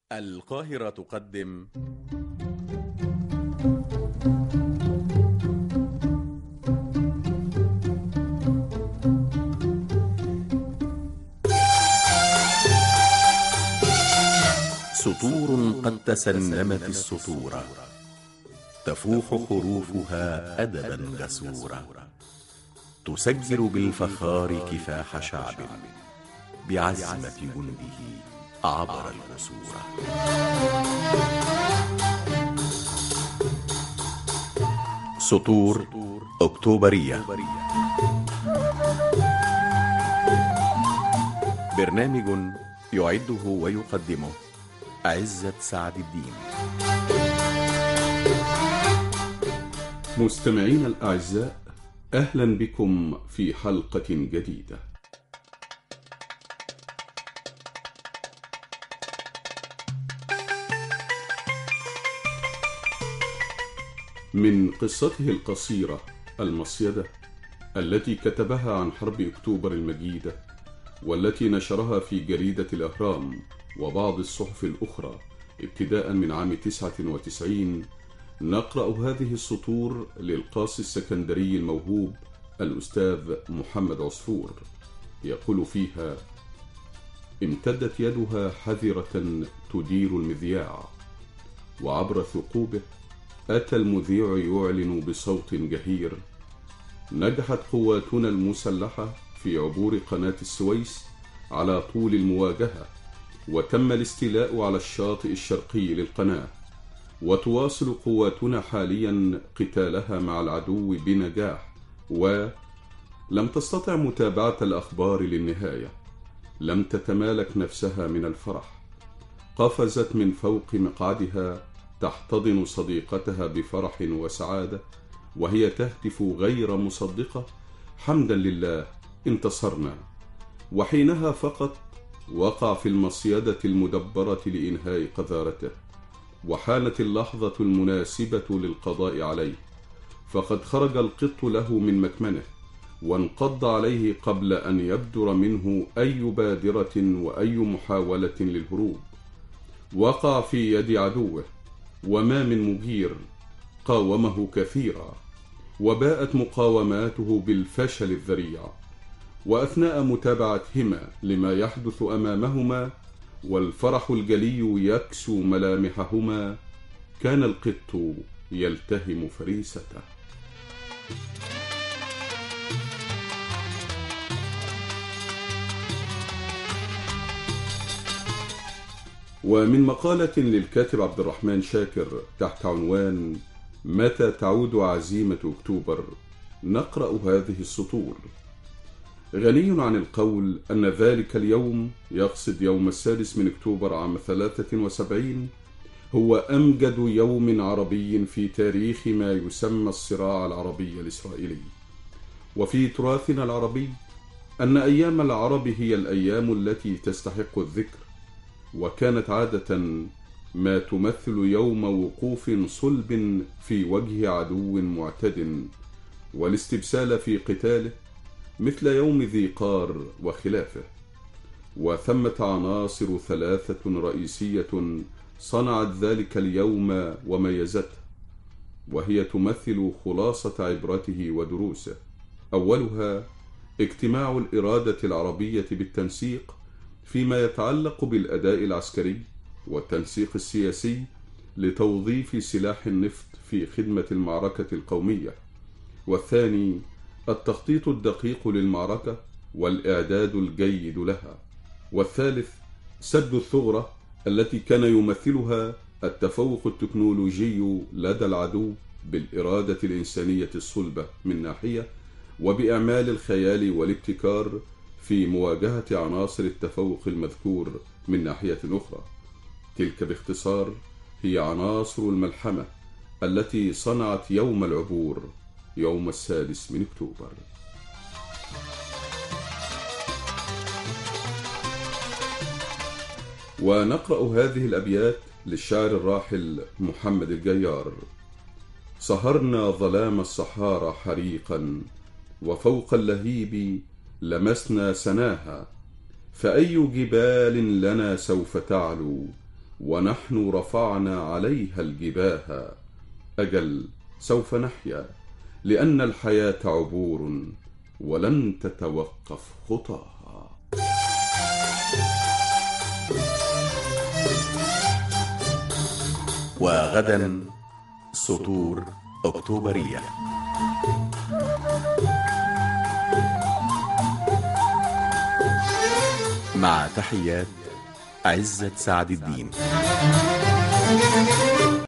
القاهرة تقدم سطور قد تسنمت السطور، تفوح حروفها أدبا غسورا، تسجل بالفخار كفاح شعب بعزمة جنده عبر العصور. سطور أكتوبرية، برنامج يعده ويقدمه عزت سعد الدين. مستمعين الأعزاء، أهلا بكم في حلقة جديدة. من قصته القصيرة المصيدة التي كتبها عن حرب أكتوبر المجيدة، والتي نشرها في جريدة الأهرام وبعض الصحف الأخرى ابتداء من عام 99، نقرأ هذه السطور للقاصي السكندري الموهوب الأستاذ محمد عصفور، يقول فيها: امتدت يدها حذرة تدير المذياع، وعبر ثقوبه أتى المذيع يعلن بصوت جهير: نجحت قواتنا المسلحة في عبور قناة السويس على طول المواجهة، وتم الاستيلاء على الشاطئ الشرقي للقناة، وتواصل قواتنا حاليا قتالها مع العدو بنجاح. ولم تستطع متابعة الأخبار للنهاية، لم تتمالك نفسها من الفرح، قفزت من فوق مقعدها تحتضن صديقتها بفرح وسعادة، وهي تهتف غير مصدقة: حمدا لله، انتصرنا. وحينها فقط وقع في المصيدة المدبرة لإنهاء قذارته، وحانت اللحظة المناسبة للقضاء عليه، فقد خرج القط له من مكمنه وانقض عليه قبل أن يبدر منه أي بادرة وأي محاولة للهروب. وقع في يد عدوه، وما من مجير قاومه كثيرا، وباءت مقاوماته بالفشل الذريع. وأثناء متابعتهما لما يحدث أمامهما والفرح الجلي يكسو ملامحهما، كان القط يلتهم فريسته. ومن مقالة للكاتب عبد الرحمن شاكر تحت عنوان متى تعود عزيمة أكتوبر، نقرأ هذه السطور: غني عن القول أن ذلك اليوم، يقصد يوم 6 من أكتوبر عام 73، هو أمجد يوم عربي في تاريخ ما يسمى الصراع العربي الإسرائيلي. وفي تراثنا العربي أن أيام العرب هي الأيام التي تستحق الذكر، وكانت عادة ما تمثل يوم وقوف صلب في وجه عدو معتد والاستبسال في قتاله، مثل يوم ذي قار وخلافه. وثمة عناصر 3 رئيسية صنعت ذلك اليوم وميزته، وهي تمثل خلاصة عبرته ودروسه. أولها اجتماع الإرادة العربية بالتنسيق فيما يتعلق بالأداء العسكري والتنسيق السياسي لتوظيف سلاح النفط في خدمة المعركة القومية. والثاني التخطيط الدقيق للمعركة والإعداد الجيد لها. والثالث سد الثغرة التي كان يمثلها التفوق التكنولوجي لدى العدو بالإرادة الإنسانية الصلبة من ناحية، وبإعمال الخيال والابتكار في مواجهة عناصر التفوق المذكور من ناحية أخرى. تلك باختصار هي عناصر الملحمة التي صنعت يوم العبور، يوم 6 من أكتوبر. ونقرأ هذه الأبيات للشاعر الراحل محمد الجيار: سهرنا ظلام الصحارى حريقا، وفوق اللهيب لمسنا سناها، فأي جبال لنا سوف تعلو، ونحن رفعنا عليها الجباه. أجل سوف نحيا، لأن الحياة عبور ولن تتوقف خطاها. وغدا سطور أكتوبرية. مع تحيات عزت سعد الدين.